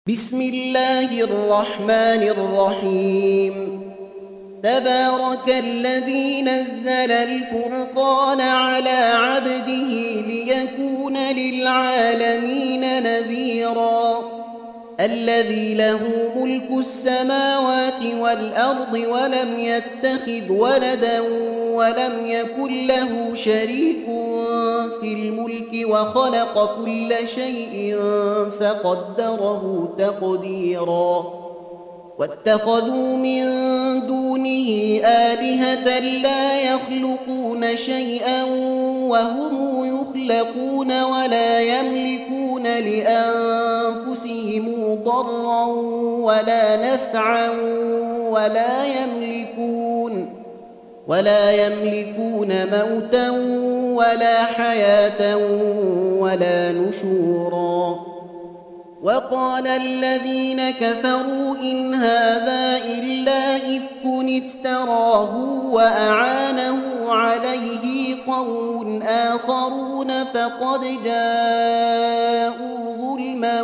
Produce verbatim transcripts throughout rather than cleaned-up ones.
بسم الله الرحمن الرحيم تبارك الذي نزل الفرقان على عبده ليكون للعالمين نذيرا الذي له ملك السماوات والأرض ولم يتخذ ولدا ولم يكن له شريك في الملك وخلق كل شيء فقدره تقديرا واتخذوا من دونه آلهة لا يخلقون شيئا وهم يخلقون ولا يملكون لأنفسهم ضرا ولا نفعا ولا يملكون ولا يملكون موتا ولا حياة ولا نشورا وقال الذين كفروا إن هذا إلا إفك افتراه وأعانه عليه قوم آخرون فقد جاءوا ظلما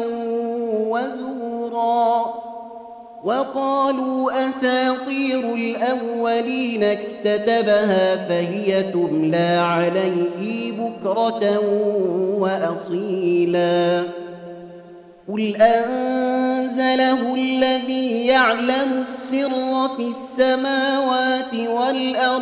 وزورا وقالوا أساطير الأولين اكتتبها فهي تملى عليه بكرة وأصيلا قل أنزله الذي يعلم السر في السماوات والأرض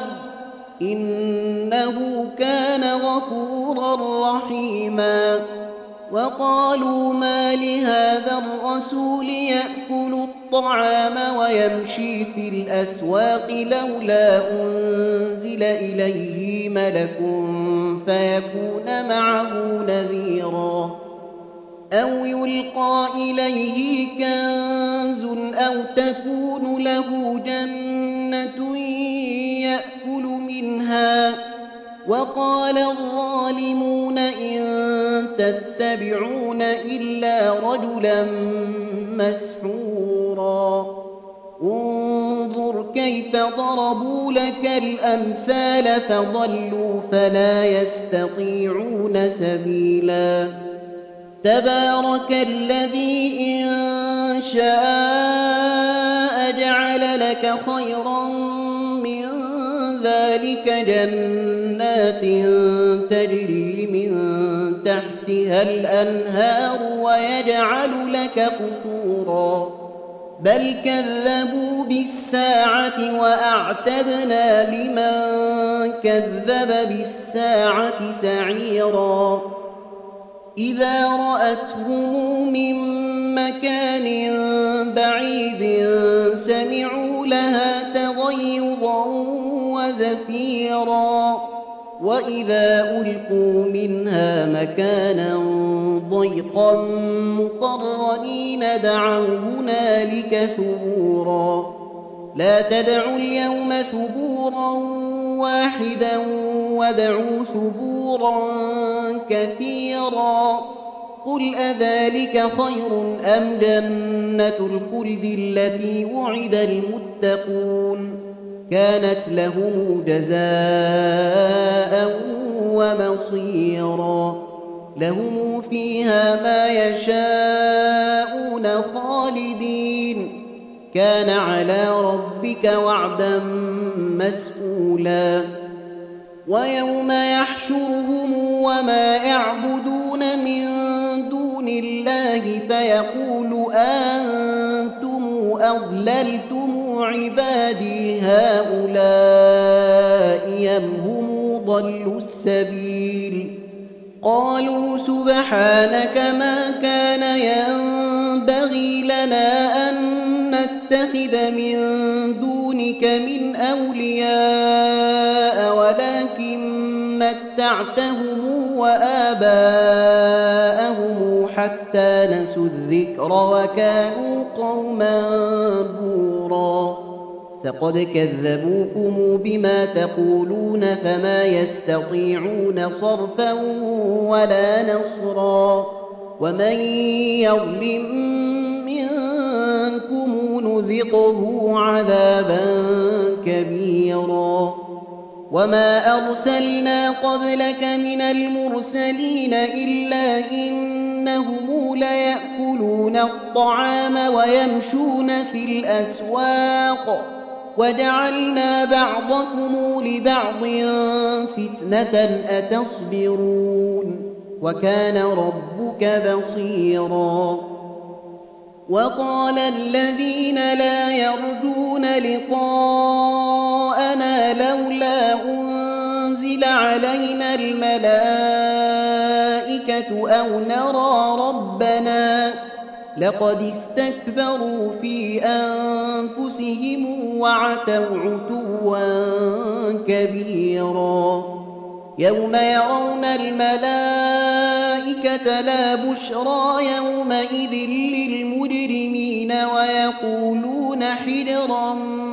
إنه كان غفورا رحيما وقالوا ما لهذا الرسول يأكل الطعام ويمشي في الأسواق لولا أنزل إليه ملك فيكون معه نذيرا أو يلقى إليه كنز أو تكون له جنة يأكل منها وقال الظالمون إن تتبعون إلا رجلا مسحورا انظر كيف ضربوا لك الأمثال فضلوا فلا يستطيعون سبيلا تبارك الذي إن شاء جعل لك خيرا من ذلك جنات تجري من تحتها الأنهار ويجعل لك قصورا بل كذبوا بالساعة وأعتدنا لمن كذب بالساعة سعيرا إذا رأتهم من مكان بعيد سمعوا لها تغيظا وزفيرا وإذا ألقوا منها مكانا ضيقا مقرنين دعوا هنالك ثبورا لا تدعوا اليوم ثبورا واحدا وادعوا ثبورا كثيرا قل أذلك خير أم جنة الخلد التي وعد المتقون كانت لهم جزاء ومصيرا لهم فيها ما يشاءون خالدين كان على ربك وعدا مسئولا ويوم يحشرهم وما يعبدون من دون الله فيقول أنتم أضللتم عبادي هؤلاء أم هم ضلوا السبيل قالوا سبحانك ما كان ينبغي لنا أن نتخذ من دونك من أولياء ولكن متعتهم وآباءهم حتى نسوا الذكر وكانوا قوما بورا فقد كذبوكم بما تقولون فما يستطيعون صرفا ولا نصرا ومن يظلم منكم نذقه عذابا كبيرا وما أرسلنا قبلك من المرسلين إلا إن إنهم ليأكلون الطعام ويمشون في الأسواق وجعلنا بعضكم لبعض فتنة أتصبرون وكان ربك بصيرا وقال الذين لا يرجون لقاءنا لولا أنزل علينا الملائكة أو نرى ربنا لقد استكبروا في أنفسهم وعتوا عتوا كبيرا يوم يرون الملائكة لا بشرى يومئذ للمجرمين ويقولون حجرا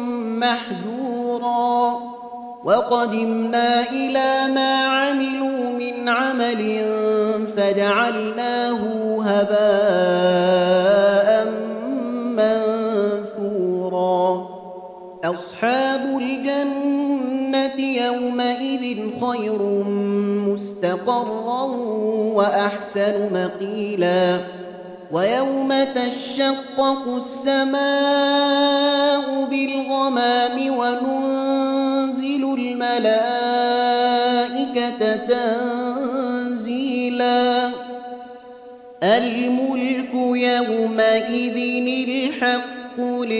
محجورا وقدمنا إلى ما عملوا من عمل فجعلناه هباء منثورا أصحاب الجنة يومئذ خير مستقرا وأحسن مقيلا ويوم تشقق السماء بالغمام وننزل الملائكة تنزيلا الملك يومئذ الحق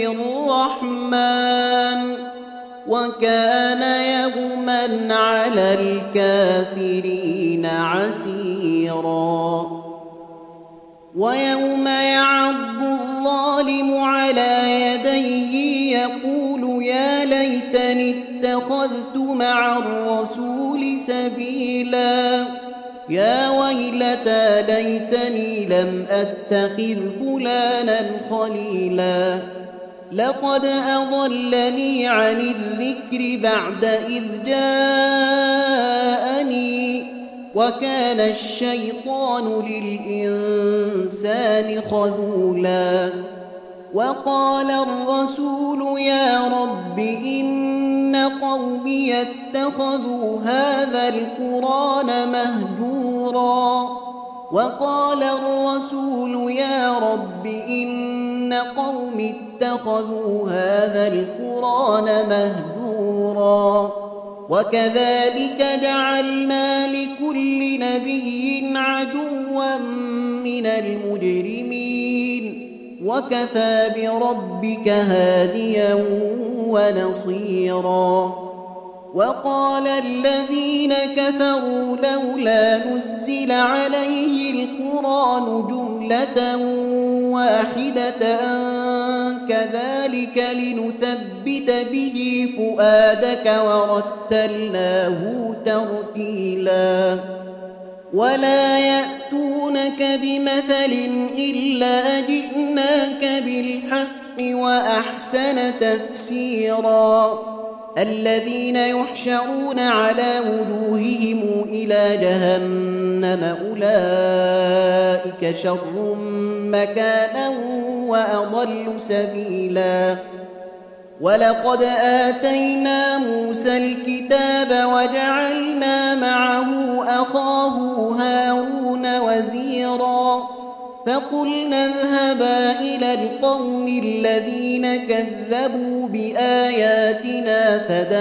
للرحمن وكان يوما على الكافرين عسيرا ويوم يعض الظالم على يديه يقول يا ليتني اتخذت مع الرسول سبيلا يا ويلتى ليتني لم أتخذ فلانا خليلا لقد أضلني عن الذكر بعد إذ جاءني وكان الشيطان للإنسان خذولا وقال الرسول يا رب إن قومي اتخذوا هذا القرآن مهجورا وقال الرسول يا رب إن قومي اتخذوا هذا القرآن مهجورا وكذلك جعلنا لكل نبي عدوا من المجرمين وكفى بربك هاديا ونصيرا وقال الذين كفروا لولا نزل عليه القرآن جملة واحدة كذلك لنثبت به فؤادك ورتلناه ترتيلا ولا يأتونك بمثل إلا جئناك بالحق وأحسن تفسيرا الذين يحشرون على وجوههم إلى جهنم أولئك شر مكانا وأضل سبيلا ولقد آتينا موسى الكتاب وجعلنا معه أخاه هارون وزيرا فقلنا اذهبا إلى القوم الذين كذبوا بآياتنا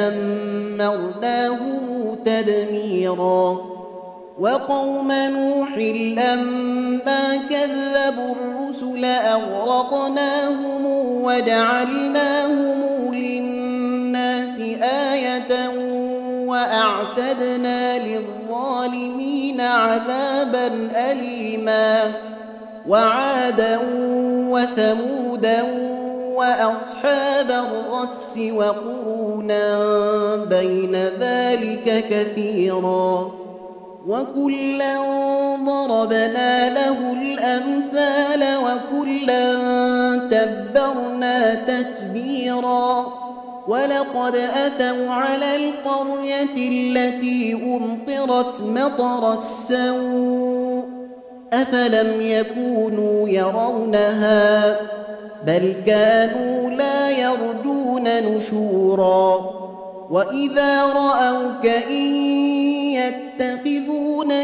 فدمرناهم تدميرا وقوم نوح لما كذبوا الرسل أغرقناهم وجعلناهم للناس آية وأعتدنا للظالمين عذابا أليما وعادا وثمودا وأصحاب الرس وقرونا بين ذلك كثيرا وكلا ضربنا له الأمثال وكلا تبرنا تتبيرا ولقد أتوا على القرية التي أمطرت مطر السوء أفلم يكونوا يرونها بل كانوا لا يرجون نشورا وإذا رأوك إن يتخذونك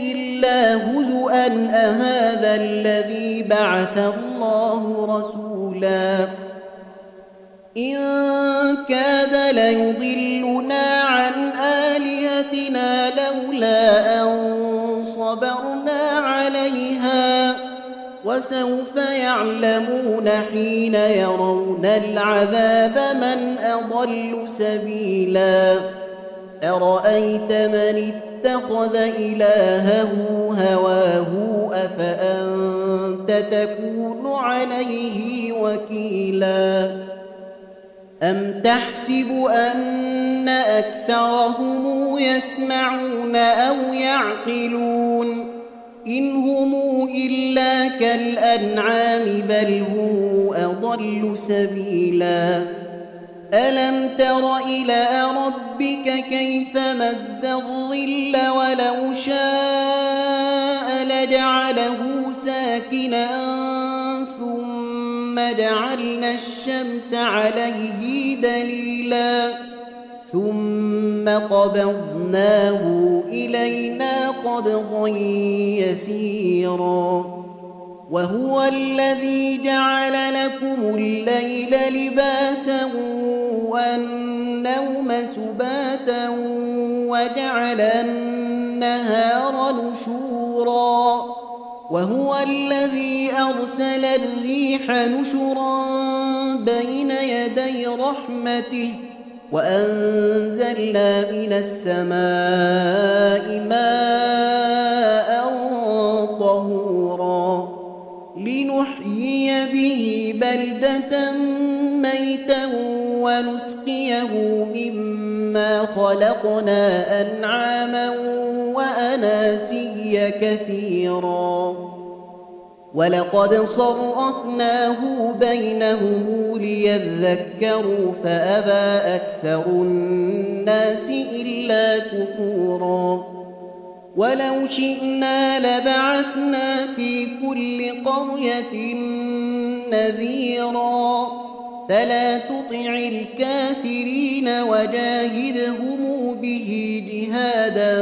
إلا هزؤا أهذا الذي بعث الله رسولا إن كاد ليضلنا عن آلهتنا لولا أن صبرنا عليها وسوف يعلمون حين يرون العذاب من أضل سبيلا أرأيت من اتخذ إلهه هواه أفأنت تكون عليه وكيلا أم تحسب أن أكثرهم يسمعون أو يعقلون إن هم إلا كالأنعام بل هم أضل سبيلا ألم تر إلى ربك كيف مد الظل ولو شاء لجعله ساكنا ثم جعلنا الشمس عليه دليلا ثم قبضناه إلينا قبضا يسيرا وهو الذي جعل لكم الليل لباسا والنوم سباتا وجعل النهار نشورا وهو الذي أرسل الريح نشرا بين يدي رحمته وأنزلنا من السماء ماء طهورا لنحيي به بلدة ميتا ونسقيه مما خلقنا أنعاما وأناسيا كثيرا ولقد صرفناه بينهم ليذكروا فأبى أكثر الناس إلا كفورا ولو شئنا لبعثنا في كل قرية نذيرا فلا تطع الكافرين وجاهدهم به جهادا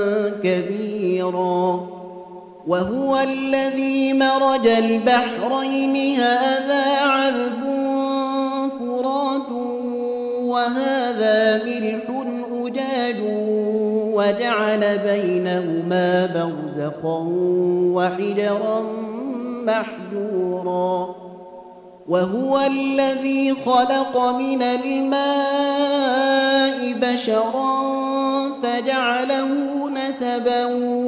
كبيرا وهو الذي مرج البحرين هذا عذب فرات وهذا ملح أجاج وجعل بينهما برزخا وحجرا محجورا وهو الذي خلق من الماء بشرا فجعله نسبا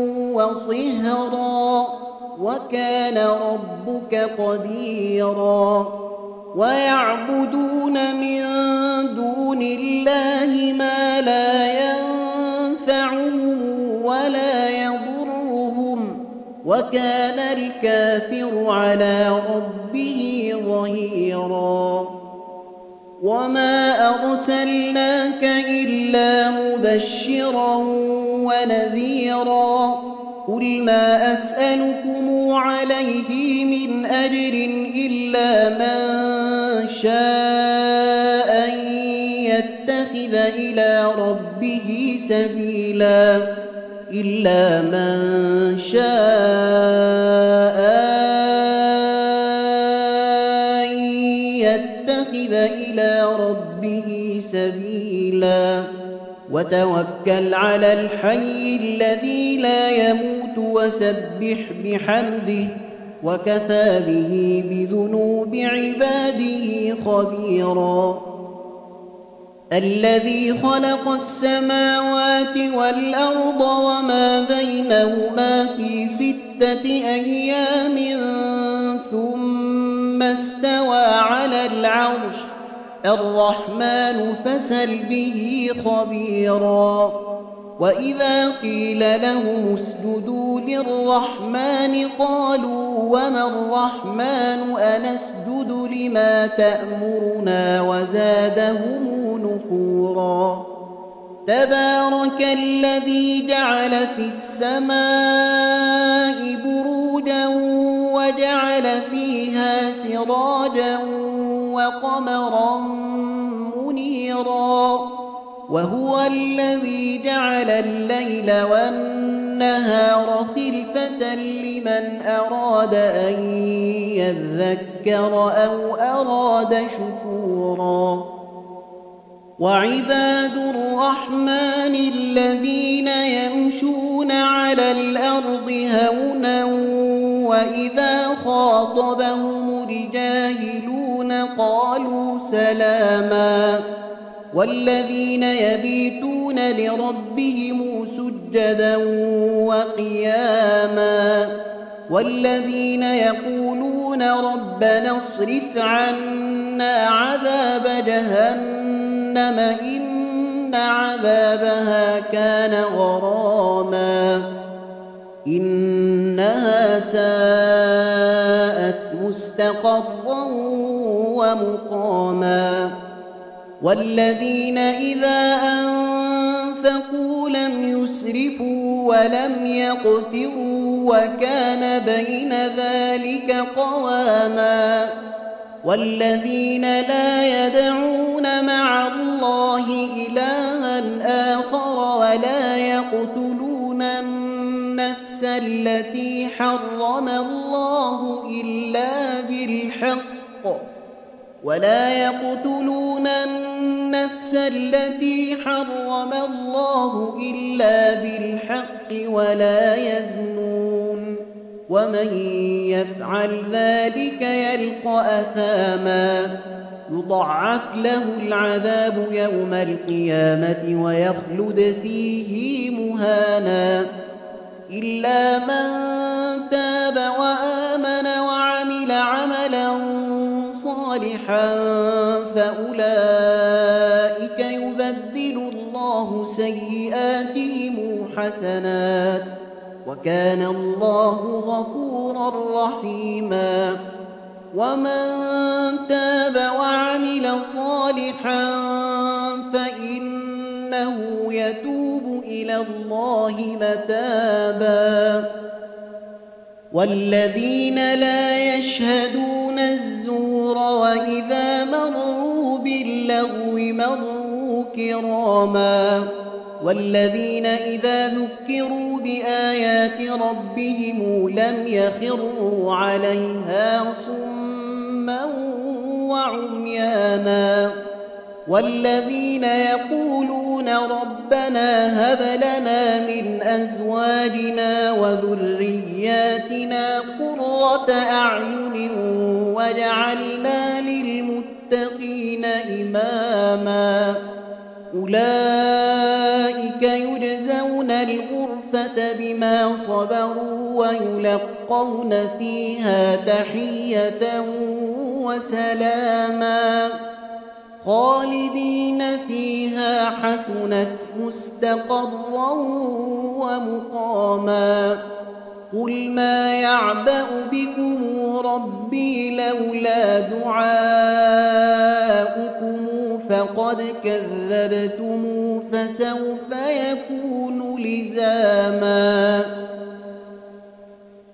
وصهرا وكان ربك قديرا ويعبدون من دون الله ما لا ينفعهم ولا يضرهم وكان الكافر على ربه ظهيرا وما أرسلناك إلا مبشرا ونذيرا قل ما أسألكم عليه من أجر إلا من شاء أن يتخذ إلى ربه سبيلا إلا من شاء أن يتخذ إلى ربه سبيلا وتوكل على الحي الذي لا يموت وسبح بحمده وكفى به بذنوب عباده خبيرا الذي خلق السماوات والأرض وما بينهما في ستة أيام ثم استوى على العرش الرحمن فاسأل به خبيرا وإذا قيل لهم اسجدوا للرحمن قالوا وما الرحمن أنسجد لما تأمرنا وزادهم نفورا تبارك الذي جعل في السماء بروجا وجعل فيها سراجا وقمرا منيرا وهو الذي جعل الليل والنهار النهار خلفة لمن أراد أن يذكر أو أراد شكورا وعباد الرحمن الذين يمشون على الأرض هونا وإذا خاطبهم الجاهلون قالوا سلاما والذين يبيتون لربهم سجدا وقياما والذين يقولون ربنا اصرف عنا عذاب جهنم إن عذابها كان غراما إنها ساءت مستقرا ومقاما والذين إذا أنفقوا لم يسرفوا ولم يقتروا وكان بين ذلك قواما والذين لا يدعون مع الله إلها آخر ولا يقتلون النفس التي حرم الله إلا بالحق ولا يقتلون النفس التي حرم الله إلا بالحق ولا يزنون ومن يفعل ذلك يلقى أثاما يضاعف له العذاب يوم القيامة ويخلد فيه مهانا إلا من تاب وآمن وعمل عملا صالحا فأولئك يبدل الله سيئاتهم حسنات وكان الله غفورا رحيما ومن تاب وعمل صالحا فإنه يتوب إلى الله متابا والذين لا يشهدون الزور وإذا مروا باللغو مروا كراما والذين إذا ذكروا بآيات ربهم لم يخروا عليها صما وعميانا والذين يقولون ربنا هب لنا من أزواجنا وذرياتنا قرة أعين واجعلنا للمتقين إماما أولئك يجزون الغرفة بما صبروا ويلقون فيها تحية وسلاما خالدين فيها حسنت مستقرا ومقاما قل ما يعبأ بكم ربي لولا دعاؤكم فقد كذبتم فسوف يكون لزاما